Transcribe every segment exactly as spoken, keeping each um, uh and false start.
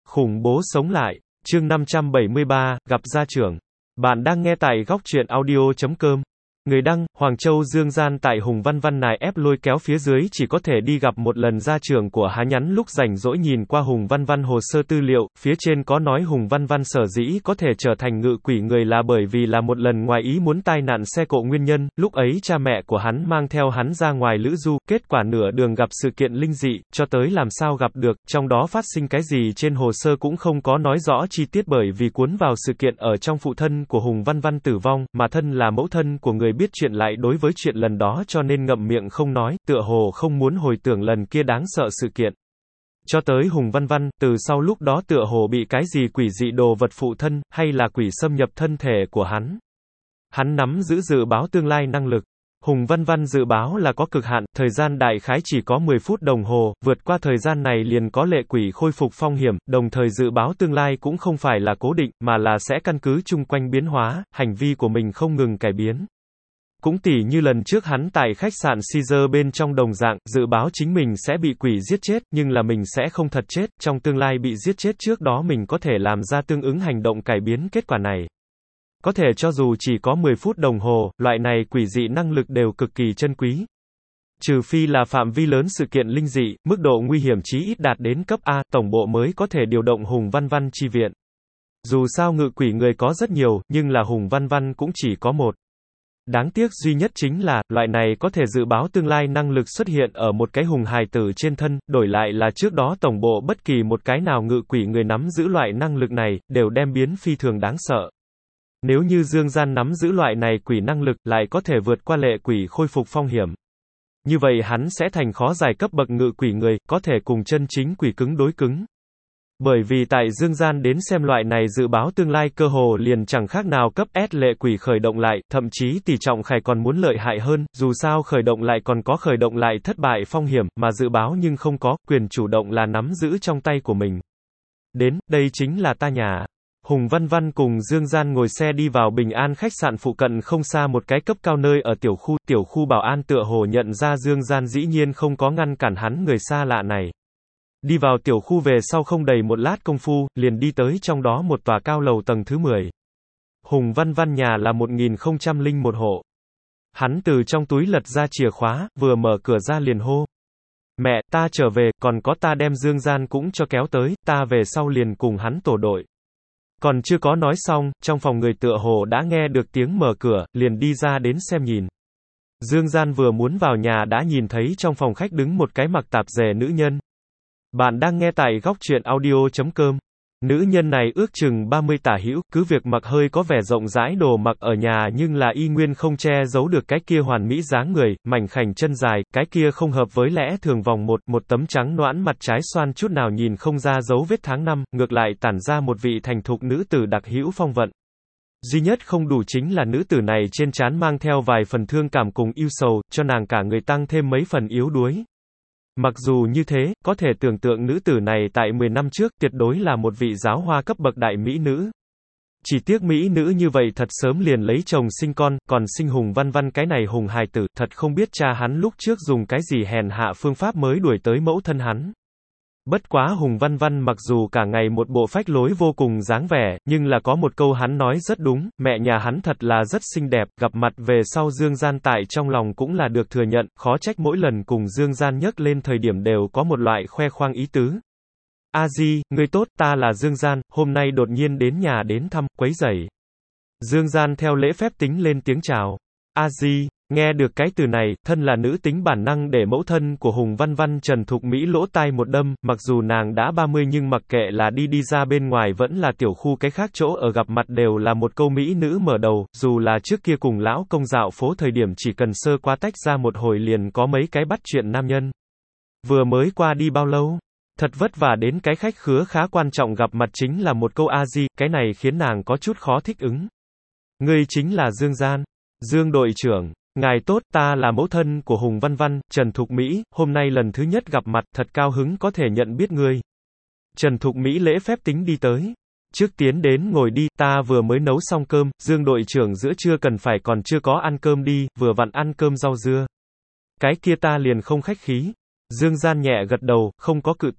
Khủng bố sống lại. Chương năm trăm bảy mươi ba, gặp gia trưởng. Bạn đang nghe tại góc truyện audio chấm com. Người đăng, Hoàng Châu Dương Gian tại Hùng Văn Văn nài ép lôi kéo phía dưới chỉ có thể đi gặp một lần gia trưởng của Há nhắn lúc rảnh rỗi nhìn qua Hùng Văn Văn hồ sơ tư liệu, phía trên có nói Hùng Văn Văn sở dĩ có thể trở thành ngự quỷ người là bởi vì là một lần ngoài ý muốn tai nạn xe cộ nguyên nhân, lúc ấy cha mẹ của hắn mang theo hắn ra ngoài lữ du, kết quả nửa đường gặp sự kiện linh dị, cho tới làm sao gặp được, trong đó phát sinh cái gì trên hồ sơ cũng không có nói rõ chi tiết bởi vì cuốn vào sự kiện ở trong phụ thân của Hùng Văn Văn tử vong, mà thân là mẫu thân của người biết chuyện lại đối với chuyện lần đó cho nên ngậm miệng không nói, tựa hồ không muốn hồi tưởng lần kia đáng sợ sự kiện. Cho tới Hùng Văn Văn, từ sau lúc đó tựa hồ bị cái gì quỷ dị đồ vật phụ thân, hay là quỷ xâm nhập thân thể của hắn. Hắn nắm giữ dự báo tương lai năng lực. Hùng Văn Văn dự báo là có cực hạn, thời gian đại khái chỉ có mười phút đồng hồ, vượt qua thời gian này liền có lệ quỷ khôi phục phong hiểm, đồng thời dự báo tương lai cũng không phải là cố định, mà là sẽ căn cứ chung quanh biến hóa, hành vi của mình không ngừng cải biến. Cũng tỉ như lần trước hắn tại khách sạn Caesar bên trong đồng dạng, dự báo chính mình sẽ bị quỷ giết chết, nhưng là mình sẽ không thật chết, trong tương lai bị giết chết trước đó mình có thể làm ra tương ứng hành động cải biến kết quả này. Có thể cho dù chỉ có mười phút đồng hồ, loại này quỷ dị năng lực đều cực kỳ chân quý. Trừ phi là phạm vi lớn sự kiện linh dị, mức độ nguy hiểm chí ít đạt đến cấp A, tổng bộ mới có thể điều động Hùng Văn Văn chi viện. Dù sao ngự quỷ người có rất nhiều, nhưng là Hùng Văn Văn cũng chỉ có một. Đáng tiếc duy nhất chính là, loại này có thể dự báo tương lai năng lực xuất hiện ở một cái hùng hài tử trên thân, đổi lại là trước đó tổng bộ bất kỳ một cái nào ngự quỷ người nắm giữ loại năng lực này, đều đem biến phi thường đáng sợ. Nếu như Dương Gian nắm giữ loại này quỷ năng lực, lại có thể vượt qua lệ quỷ khôi phục phong hiểm. Như vậy hắn sẽ thành khó giải cấp bậc ngự quỷ người, có thể cùng chân chính quỷ cứng đối cứng. Bởi vì tại Dương Gian đến xem loại này dự báo tương lai cơ hồ liền chẳng khác nào cấp S lệ quỷ khởi động lại, thậm chí tỷ trọng khải còn muốn lợi hại hơn, dù sao khởi động lại còn có khởi động lại thất bại phong hiểm, mà dự báo nhưng không có, quyền chủ động là nắm giữ trong tay của mình. Đến, đây chính là ta nhà. Hùng Văn Văn cùng Dương Gian ngồi xe đi vào Bình An khách sạn phụ cận không xa một cái cấp cao nơi ở tiểu khu, tiểu khu bảo an tựa hồ nhận ra Dương Gian dĩ nhiên không có ngăn cản hắn người xa lạ này. Đi vào tiểu khu về sau không đầy một lát công phu, liền đi tới trong đó một tòa cao lầu tầng thứ mười. Hùng Văn Văn nhà là một nghìn không trăm lẻ một hộ. Hắn từ trong túi lật ra chìa khóa, vừa mở cửa ra liền hô. Mẹ, ta trở về, còn có ta đem Dương Gian cũng cho kéo tới, ta về sau liền cùng hắn tổ đội. Còn chưa có nói xong, trong phòng người tựa hồ đã nghe được tiếng mở cửa, liền đi ra đến xem nhìn. Dương Gian vừa muốn vào nhà đã nhìn thấy trong phòng khách đứng một cái mặc tạp dề nữ nhân. Bạn đang nghe tại góc truyện audio chấm com. Nữ nhân này ước chừng ba mươi tả hữu, cứ việc mặc hơi có vẻ rộng rãi đồ mặc ở nhà nhưng là y nguyên không che giấu được cái kia hoàn mỹ dáng người, mảnh khảnh chân dài, cái kia không hợp với lẽ thường vòng một, một tấm trắng nõn mặt trái xoan chút nào nhìn không ra dấu vết tháng năm, ngược lại tản ra một vị thành thục nữ tử đặc hữu phong vận. Duy nhất không đủ chính là nữ tử này trên trán mang theo vài phần thương cảm cùng yêu sầu, cho nàng cả người tăng thêm mấy phần yếu đuối. Mặc dù như thế, có thể tưởng tượng nữ tử này tại mười năm trước tuyệt đối là một vị giáo hoa cấp bậc đại mỹ nữ. Chỉ tiếc mỹ nữ như vậy thật sớm liền lấy chồng sinh con, còn sinh Hùng Văn Văn cái này hùng hài tử, thật không biết cha hắn lúc trước dùng cái gì hèn hạ phương pháp mới đuổi tới mẫu thân hắn. Bất quá Hùng Văn Văn mặc dù cả ngày một bộ phách lối vô cùng dáng vẻ, nhưng là có một câu hắn nói rất đúng, mẹ nhà hắn thật là rất xinh đẹp, gặp mặt về sau Dương Gian tại trong lòng cũng là được thừa nhận, khó trách mỗi lần cùng Dương Gian nhắc lên thời điểm đều có một loại khoe khoang ý tứ. A Di, người tốt, ta là Dương Gian, hôm nay đột nhiên đến nhà đến thăm, quấy rầy. Dương Gian theo lễ phép tính lên tiếng chào. A Di. Nghe được cái từ này, thân là nữ tính bản năng để mẫu thân của Hùng Văn Văn Trần Thục Mỹ lỗ tai một đâm, mặc dù nàng đã ba mươi nhưng mặc kệ là đi đi ra bên ngoài vẫn là tiểu khu cái khác chỗ ở gặp mặt đều là một câu mỹ nữ mở đầu, dù là trước kia cùng lão công dạo phố thời điểm chỉ cần sơ qua tách ra một hồi liền có mấy cái bắt chuyện nam nhân. Vừa mới qua đi bao lâu? Thật vất vả đến cái khách khứa khá quan trọng gặp mặt chính là một câu A Di, cái này khiến nàng có chút khó thích ứng. Ngươi chính là Dương Gian. Dương đội trưởng. Ngài tốt, ta là mẫu thân của Hùng Văn Văn, Trần Thục Mỹ, hôm nay lần thứ nhất gặp mặt, thật cao hứng có thể nhận biết ngươi. Trần Thục Mỹ lễ phép tính đi tới. Trước tiến đến ngồi đi, ta vừa mới nấu xong cơm, Dương đội trưởng giữa trưa cần phải còn chưa có ăn cơm đi, vừa vặn ăn cơm rau dưa. Cái kia ta liền không khách khí. Dương Gian nhẹ gật đầu, không có cự tuyệt.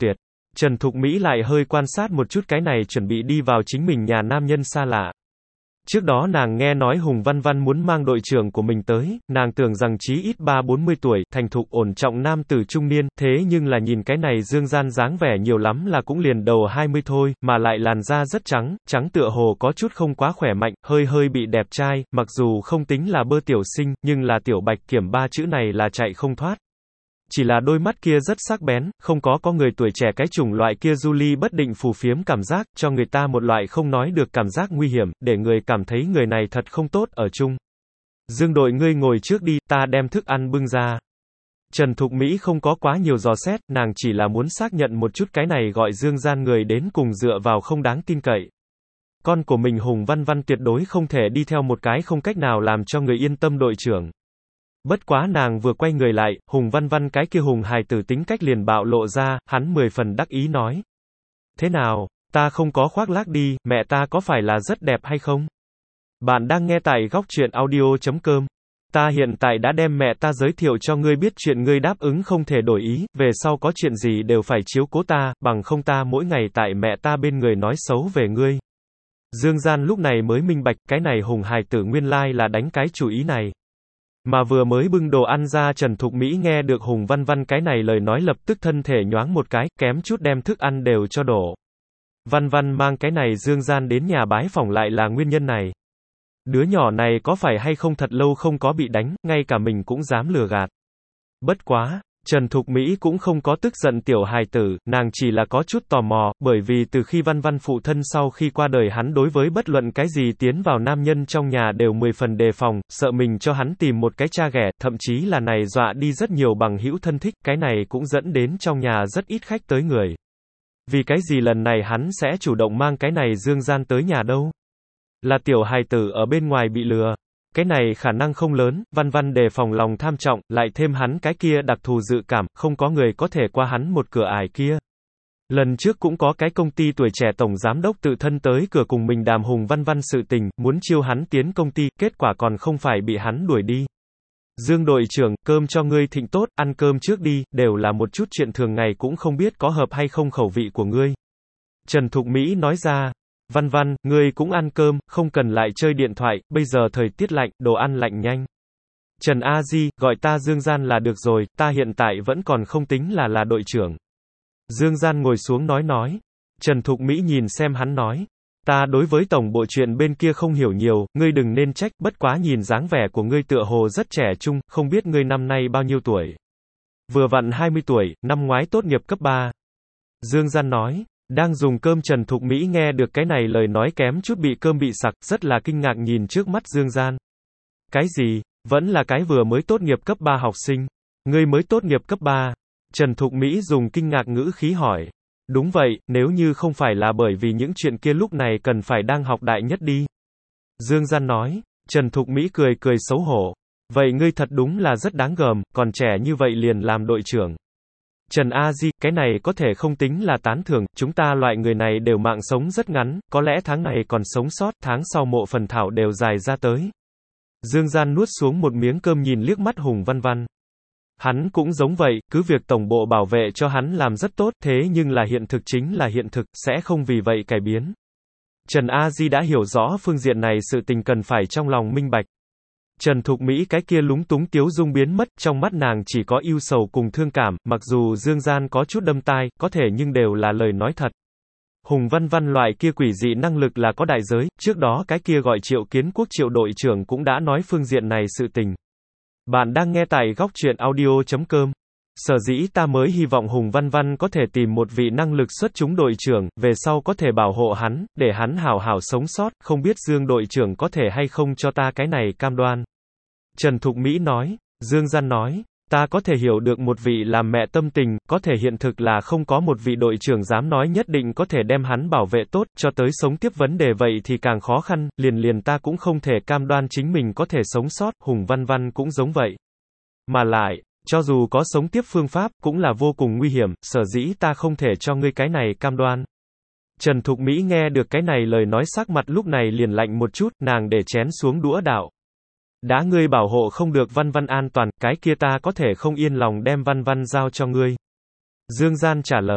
Trần Thục Mỹ lại hơi quan sát một chút cái này chuẩn bị đi vào chính mình nhà nam nhân xa lạ. Trước đó nàng nghe nói Hùng Văn Văn muốn mang đội trưởng của mình tới, nàng tưởng rằng chí ít ba bốn mươi tuổi, thành thục ổn trọng nam tử trung niên, thế nhưng là nhìn cái này Dương Gian dáng vẻ nhiều lắm là cũng liền đầu hai mươi thôi, mà lại làn da rất trắng, trắng tựa hồ có chút không quá khỏe mạnh, hơi hơi bị đẹp trai, mặc dù không tính là bơ tiểu sinh, nhưng là tiểu bạch kiểm ba chữ này là chạy không thoát. Chỉ là đôi mắt kia rất sắc bén, không có có người tuổi trẻ cái chủng loại kia du ly bất định phù phiếm cảm giác, cho người ta một loại không nói được cảm giác nguy hiểm, để người cảm thấy người này thật không tốt ở chung. Dương đội ngươi ngồi trước đi, ta đem thức ăn bưng ra. Trần Thục Mỹ không có quá nhiều dò xét, nàng chỉ là muốn xác nhận một chút cái này gọi Dương Gian người đến cùng dựa vào không đáng tin cậy. Con của mình Hùng Văn Văn tuyệt đối không thể đi theo một cái không cách nào làm cho người yên tâm đội trưởng. Bất quá nàng vừa quay người lại, Hùng Văn Văn cái kia hùng hài tử tính cách liền bạo lộ ra, hắn mười phần đắc ý nói. Thế nào, ta không có khoác lác đi, mẹ ta có phải là rất đẹp hay không? Bạn đang nghe tại góc truyện audio chấm com. Ta hiện tại đã đem mẹ ta giới thiệu cho ngươi biết chuyện ngươi đáp ứng không thể đổi ý, về sau có chuyện gì đều phải chiếu cố ta, bằng không ta mỗi ngày tại mẹ ta bên người nói xấu về ngươi. Dương Gian lúc này mới minh bạch, cái này hùng hài tử nguyên lai là đánh cái chủ ý này. Mà vừa mới bưng đồ ăn ra Trần Thục Mỹ nghe được Hùng Văn Văn cái này lời nói lập tức thân thể nhoáng một cái, kém chút đem thức ăn đều cho đổ. Văn Văn mang cái này Dương Gian đến nhà bái phỏng lại là nguyên nhân này. Đứa nhỏ này có phải hay không thật lâu không có bị đánh, ngay cả mình cũng dám lừa gạt. Bất quá, Trần Thục Mỹ cũng không có tức giận tiểu hài tử, nàng chỉ là có chút tò mò, bởi vì từ khi Văn Văn phụ thân sau khi qua đời hắn đối với bất luận cái gì tiến vào nam nhân trong nhà đều mười phần đề phòng, sợ mình cho hắn tìm một cái cha ghẻ, thậm chí là này dọa đi rất nhiều bằng hữu thân thích, cái này cũng dẫn đến trong nhà rất ít khách tới người. Vì cái gì lần này hắn sẽ chủ động mang cái này Dương Gian tới nhà đâu? Là tiểu hài tử ở bên ngoài bị lừa. Cái này khả năng không lớn, Văn Văn đề phòng lòng tham trọng, lại thêm hắn cái kia đặc thù dự cảm, không có người có thể qua hắn một cửa ải kia. Lần trước cũng có cái công ty tuổi trẻ tổng giám đốc tự thân tới cửa cùng mình đàm Hùng Văn Văn sự tình, muốn chiêu hắn tiến công ty, kết quả còn không phải bị hắn đuổi đi. Dương đội trưởng, cơm cho ngươi thịnh tốt, ăn cơm trước đi, đều là một chút chuyện thường ngày cũng không biết có hợp hay không khẩu vị của ngươi. Trần Thục Mỹ nói ra. Văn Văn, ngươi cũng ăn cơm, không cần lại chơi điện thoại, bây giờ thời tiết lạnh, đồ ăn lạnh nhanh. Trần A Di, gọi ta Dương Gian là được rồi, ta hiện tại vẫn còn không tính là là đội trưởng. Dương Gian ngồi xuống nói nói. Trần Thục Mỹ nhìn xem hắn nói. Ta đối với tổng bộ chuyện bên kia không hiểu nhiều, ngươi đừng nên trách, bất quá nhìn dáng vẻ của ngươi tựa hồ rất trẻ trung, không biết ngươi năm nay bao nhiêu tuổi. Vừa vặn hai mươi tuổi, năm ngoái tốt nghiệp cấp ba. Dương Gian nói. Đang dùng cơm Trần Thục Mỹ nghe được cái này lời nói kém chút bị cơm bị sặc, rất là kinh ngạc nhìn trước mắt Dương Gian. Cái gì? Vẫn là cái vừa mới tốt nghiệp cấp ba học sinh. Ngươi mới tốt nghiệp cấp ba. Trần Thục Mỹ dùng kinh ngạc ngữ khí hỏi. Đúng vậy, nếu như không phải là bởi vì những chuyện kia lúc này cần phải đang học đại nhất đi. Dương Gian nói. Trần Thục Mỹ cười cười xấu hổ. Vậy ngươi thật đúng là rất đáng gờm, còn trẻ như vậy liền làm đội trưởng. Trần A Di, cái này có thể không tính là tán thưởng, chúng ta loại người này đều mạng sống rất ngắn, có lẽ tháng này còn sống sót, tháng sau mộ phần thảo đều dài ra tới. Dương Gian nuốt xuống một miếng cơm nhìn liếc mắt Hùng Văn Văn. Hắn cũng giống vậy, cứ việc tổng bộ bảo vệ cho hắn làm rất tốt, thế nhưng là hiện thực chính là hiện thực, sẽ không vì vậy cải biến. Trần A Di đã hiểu rõ phương diện này sự tình cần phải trong lòng minh bạch. Trần Thục Mỹ cái kia lúng túng tiếu dung biến mất, trong mắt nàng chỉ có ưu sầu cùng thương cảm, mặc dù Dương Gian có chút đâm tai, có thể nhưng đều là lời nói thật. Hùng Văn Văn loại kia quỷ dị năng lực là có đại giới, trước đó cái kia gọi Triệu Kiến Quốc Triệu đội trưởng cũng đã nói phương diện này sự tình. Bạn đang nghe tại góc truyện audio chấm com. Sở dĩ ta mới hy vọng Hùng Văn Văn có thể tìm một vị năng lực xuất chúng đội trưởng, về sau có thể bảo hộ hắn, để hắn hảo hảo sống sót, không biết Dương đội trưởng có thể hay không cho ta cái này cam đoan. Trần Thục Mỹ nói. Dương Gian nói. Ta có thể hiểu được một vị làm mẹ tâm tình, có thể hiện thực là không có một vị đội trưởng dám nói nhất định có thể đem hắn bảo vệ tốt, cho tới sống tiếp vấn đề vậy thì càng khó khăn, liền liền ta cũng không thể cam đoan chính mình có thể sống sót, Hùng Văn Văn cũng giống vậy. Mà lại, cho dù có sống tiếp phương pháp, cũng là vô cùng nguy hiểm, sở dĩ ta không thể cho ngươi cái này cam đoan. Trần Thục Mỹ nghe được cái này lời nói sắc mặt lúc này liền lạnh một chút, nàng để chén xuống đũa đạo. Đã ngươi bảo hộ không được Văn Văn an toàn, cái kia ta có thể không yên lòng đem Văn Văn giao cho ngươi. Dương Gian trả lời.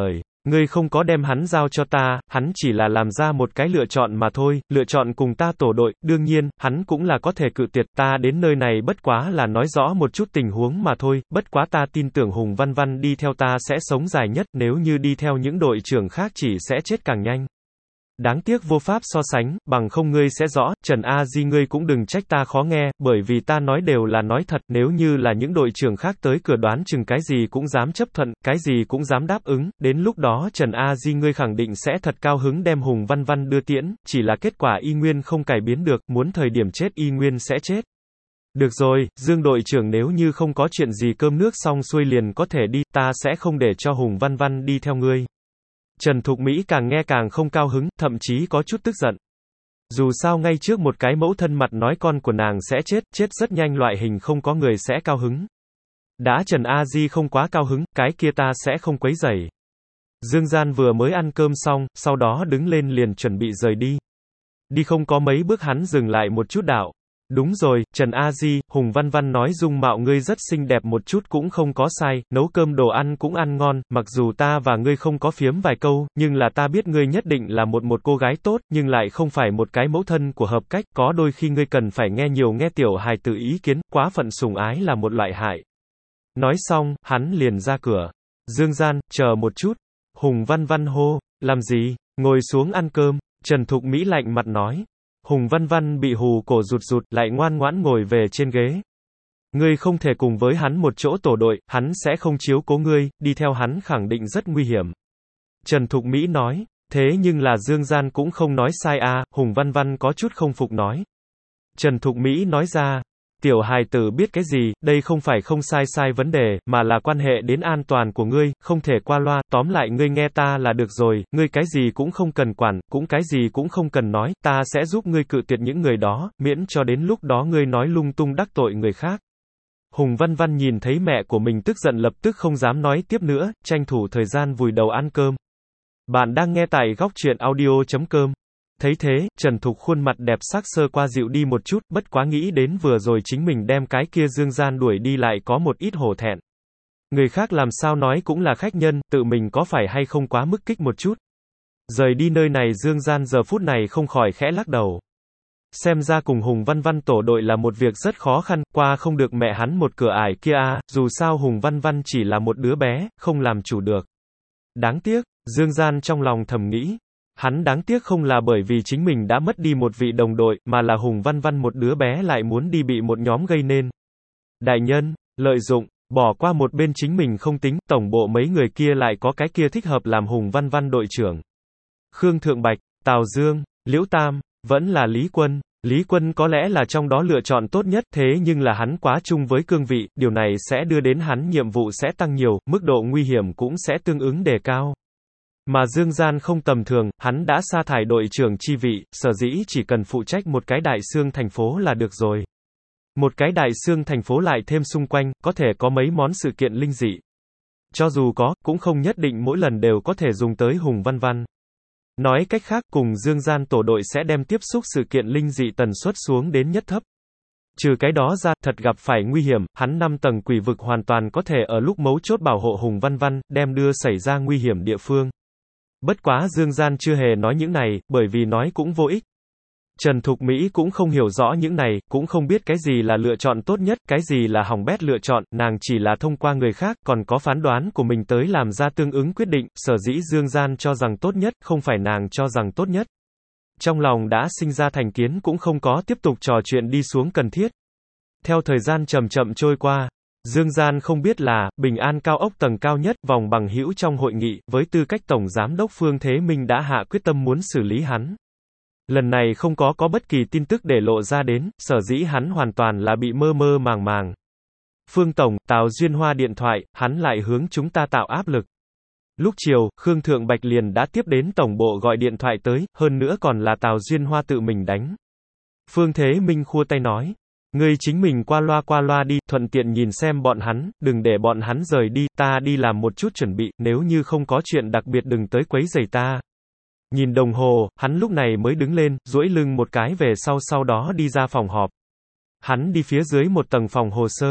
Ngươi không có đem hắn giao cho ta, hắn chỉ là làm ra một cái lựa chọn mà thôi, lựa chọn cùng ta tổ đội, đương nhiên, hắn cũng là có thể cự tuyệt, ta đến nơi này bất quá là nói rõ một chút tình huống mà thôi, bất quá ta tin tưởng Hùng Văn Văn đi theo ta sẽ sống dài nhất, nếu như đi theo những đội trưởng khác chỉ sẽ chết càng nhanh. Đáng tiếc vô pháp so sánh, bằng không ngươi sẽ rõ, Trần A Di ngươi cũng đừng trách ta khó nghe, bởi vì ta nói đều là nói thật, nếu như là những đội trưởng khác tới cửa đoán chừng cái gì cũng dám chấp thuận, cái gì cũng dám đáp ứng, đến lúc đó Trần A Di ngươi khẳng định sẽ thật cao hứng đem Hùng Văn Văn đưa tiễn, chỉ là kết quả y nguyên không cải biến được, muốn thời điểm chết y nguyên sẽ chết. Được rồi, Dương đội trưởng nếu như không có chuyện gì cơm nước xong xuôi liền có thể đi, ta sẽ không để cho Hùng Văn Văn đi theo ngươi. Trần Thục Mỹ càng nghe càng không cao hứng, thậm chí có chút tức giận. Dù sao ngay trước một cái mẫu thân mặt nói con của nàng sẽ chết, chết rất nhanh loại hình không có người sẽ cao hứng. Đã Trần A Di không quá cao hứng, cái kia ta sẽ không quấy rầy. Dương Gian vừa mới ăn cơm xong, sau đó đứng lên liền chuẩn bị rời đi. Đi không có mấy bước hắn dừng lại một chút đạo. Đúng rồi, Trần A Di, Hùng Văn Văn nói dung mạo ngươi rất xinh đẹp một chút cũng không có sai, nấu cơm đồ ăn cũng ăn ngon, mặc dù ta và ngươi không có phiếm vài câu, nhưng là ta biết ngươi nhất định là một một cô gái tốt, nhưng lại không phải một cái mẫu thân của hợp cách, có đôi khi ngươi cần phải nghe nhiều nghe tiểu hài tử ý kiến, quá phận sủng ái là một loại hại. Nói xong, hắn liền ra cửa. Dương Gian, chờ một chút. Hùng Văn Văn hô, làm gì, ngồi xuống ăn cơm, Trần Thục Mỹ lạnh mặt nói. Hùng Văn Văn bị hù cổ rụt rụt, lại ngoan ngoãn ngồi về trên ghế. Ngươi không thể cùng với hắn một chỗ tổ đội, hắn sẽ không chiếu cố ngươi, đi theo hắn khẳng định rất nguy hiểm. Trần Thục Mỹ nói, thế nhưng là Dương Gian cũng không nói sai à, Hùng Văn Văn có chút không phục nói. Trần Thục Mỹ nói ra, tiểu hài tử biết cái gì, đây không phải không sai sai vấn đề, mà là quan hệ đến an toàn của ngươi, không thể qua loa, tóm lại ngươi nghe ta là được rồi, ngươi cái gì cũng không cần quản, cũng cái gì cũng không cần nói, ta sẽ giúp ngươi cự tuyệt những người đó, miễn cho đến lúc đó ngươi nói lung tung đắc tội người khác. Hùng Văn Văn nhìn thấy mẹ của mình tức giận lập tức không dám nói tiếp nữa, tranh thủ thời gian vùi đầu ăn cơm. Bạn đang nghe tại góc truyện audio chấm com. Thấy thế, Trần Thục khuôn mặt đẹp sắc sơ qua dịu đi một chút, bất quá nghĩ đến vừa rồi chính mình đem cái kia Dương Gian đuổi đi lại có một ít hổ thẹn. Người khác làm sao nói cũng là khách nhân, tự mình có phải hay không quá mức kích một chút. Rời đi nơi này Dương Gian giờ phút này không khỏi khẽ lắc đầu. Xem ra cùng Hùng Văn Văn tổ đội là một việc rất khó khăn, qua không được mẹ hắn một cửa ải kia à, dù sao Hùng Văn Văn chỉ là một đứa bé, không làm chủ được. Đáng tiếc, Dương Gian trong lòng thầm nghĩ. Hắn đáng tiếc không là bởi vì chính mình đã mất đi một vị đồng đội, mà là Hùng Văn Văn một đứa bé lại muốn đi bị một nhóm gây nên. Đại nhân, lợi dụng, bỏ qua một bên chính mình không tính, tổng bộ mấy người kia lại có cái kia thích hợp làm Hùng Văn Văn đội trưởng. Khương Thượng Bạch, Tào Dương, Liễu Tam, vẫn là Lý Quân. Lý Quân có lẽ là trong đó lựa chọn tốt nhất, thế nhưng là hắn quá chung với cương vị, điều này sẽ đưa đến hắn nhiệm vụ sẽ tăng nhiều, mức độ nguy hiểm cũng sẽ tương ứng đề cao. Mà Dương Gian không tầm thường, hắn đã sa thải đội trưởng chi vị, sở dĩ chỉ cần phụ trách một cái đại xương thành phố là được rồi. Một cái đại xương thành phố lại thêm xung quanh, có thể có mấy món sự kiện linh dị. Cho dù có, cũng không nhất định mỗi lần đều có thể dùng tới Hùng Văn Văn. Nói cách khác, cùng Dương Gian tổ đội sẽ đem tiếp xúc sự kiện linh dị tần suất xuống đến nhất thấp. Trừ cái đó ra, thật gặp phải nguy hiểm, hắn năm tầng quỷ vực hoàn toàn có thể ở lúc mấu chốt bảo hộ Hùng Văn Văn, đem đưa xảy ra nguy hiểm địa phương. Bất quá Dương Gian chưa hề nói những này, bởi vì nói cũng vô ích. Trần Thục Mỹ cũng không hiểu rõ những này, cũng không biết cái gì là lựa chọn tốt nhất, cái gì là hỏng bét lựa chọn, nàng chỉ là thông qua người khác, còn có phán đoán của mình tới làm ra tương ứng quyết định, sở dĩ Dương Gian cho rằng tốt nhất, không phải nàng cho rằng tốt nhất. Trong lòng đã sinh ra thành kiến cũng không có tiếp tục trò chuyện đi xuống cần thiết. Theo thời gian chậm chậm trôi qua, Dương Gian không biết là, Bình An cao ốc tầng cao nhất, vòng bằng hữu trong hội nghị, với tư cách Tổng Giám đốc Phương Thế Minh đã hạ quyết tâm muốn xử lý hắn. Lần này không có có bất kỳ tin tức để lộ ra đến, sở dĩ hắn hoàn toàn là bị mơ mơ màng màng. Phương Tổng, Tào Duyên Hoa điện thoại, hắn lại hướng chúng ta tạo áp lực. Lúc chiều, Khương Thượng Bạch liền đã tiếp đến tổng bộ gọi điện thoại tới, hơn nữa còn là Tào Duyên Hoa tự mình đánh. Phương Thế Minh khua tay nói. Ngươi chính mình qua loa qua loa đi, thuận tiện nhìn xem bọn hắn, đừng để bọn hắn rời đi, ta đi làm một chút chuẩn bị, nếu như không có chuyện đặc biệt đừng tới quấy rầy ta. Nhìn đồng hồ, hắn lúc này mới đứng lên, duỗi lưng một cái về sau sau đó đi ra phòng họp. Hắn đi phía dưới một tầng phòng hồ sơ.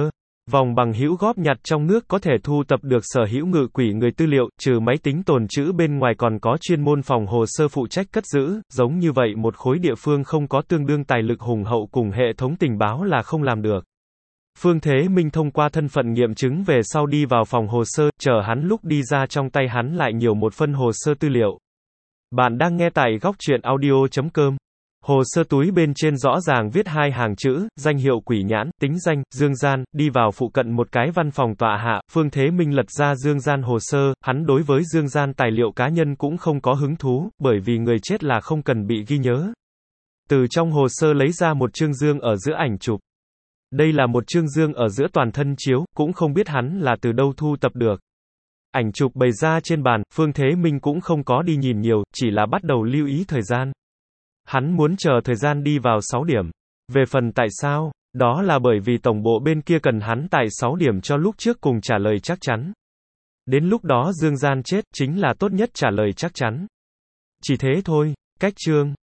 Vòng bằng hữu góp nhặt trong nước có thể thu tập được sở hữu ngự quỷ người tư liệu, trừ máy tính tồn trữ bên ngoài còn có chuyên môn phòng hồ sơ phụ trách cất giữ, giống như vậy một khối địa phương không có tương đương tài lực hùng hậu cùng hệ thống tình báo là không làm được. Phương Thế Minh thông qua thân phận nghiệm chứng về sau đi vào phòng hồ sơ, chờ hắn lúc đi ra trong tay hắn lại nhiều một phân hồ sơ tư liệu. Bạn đang nghe tại góc truyện audio chấm com. Hồ sơ túi bên trên rõ ràng viết hai hàng chữ, danh hiệu quỷ nhãn, tính danh, Dương Gian, đi vào phụ cận một cái văn phòng tọa hạ, Phương Thế Minh lật ra Dương Gian hồ sơ, hắn đối với Dương Gian tài liệu cá nhân cũng không có hứng thú, bởi vì người chết là không cần bị ghi nhớ. Từ trong hồ sơ lấy ra một chương dương ở giữa ảnh chụp. Đây là một chương dương ở giữa toàn thân chiếu, cũng không biết hắn là từ đâu thu tập được. Ảnh chụp bày ra trên bàn, Phương Thế Minh cũng không có đi nhìn nhiều, chỉ là bắt đầu lưu ý thời gian. Hắn muốn chờ thời gian đi vào sáu điểm. Về phần tại sao, đó là bởi vì tổng bộ bên kia cần hắn tại sáu điểm cho lúc trước cùng trả lời chắc chắn. Đến lúc đó Dương Gian chết, chính là tốt nhất trả lời chắc chắn. Chỉ thế thôi, cách chương.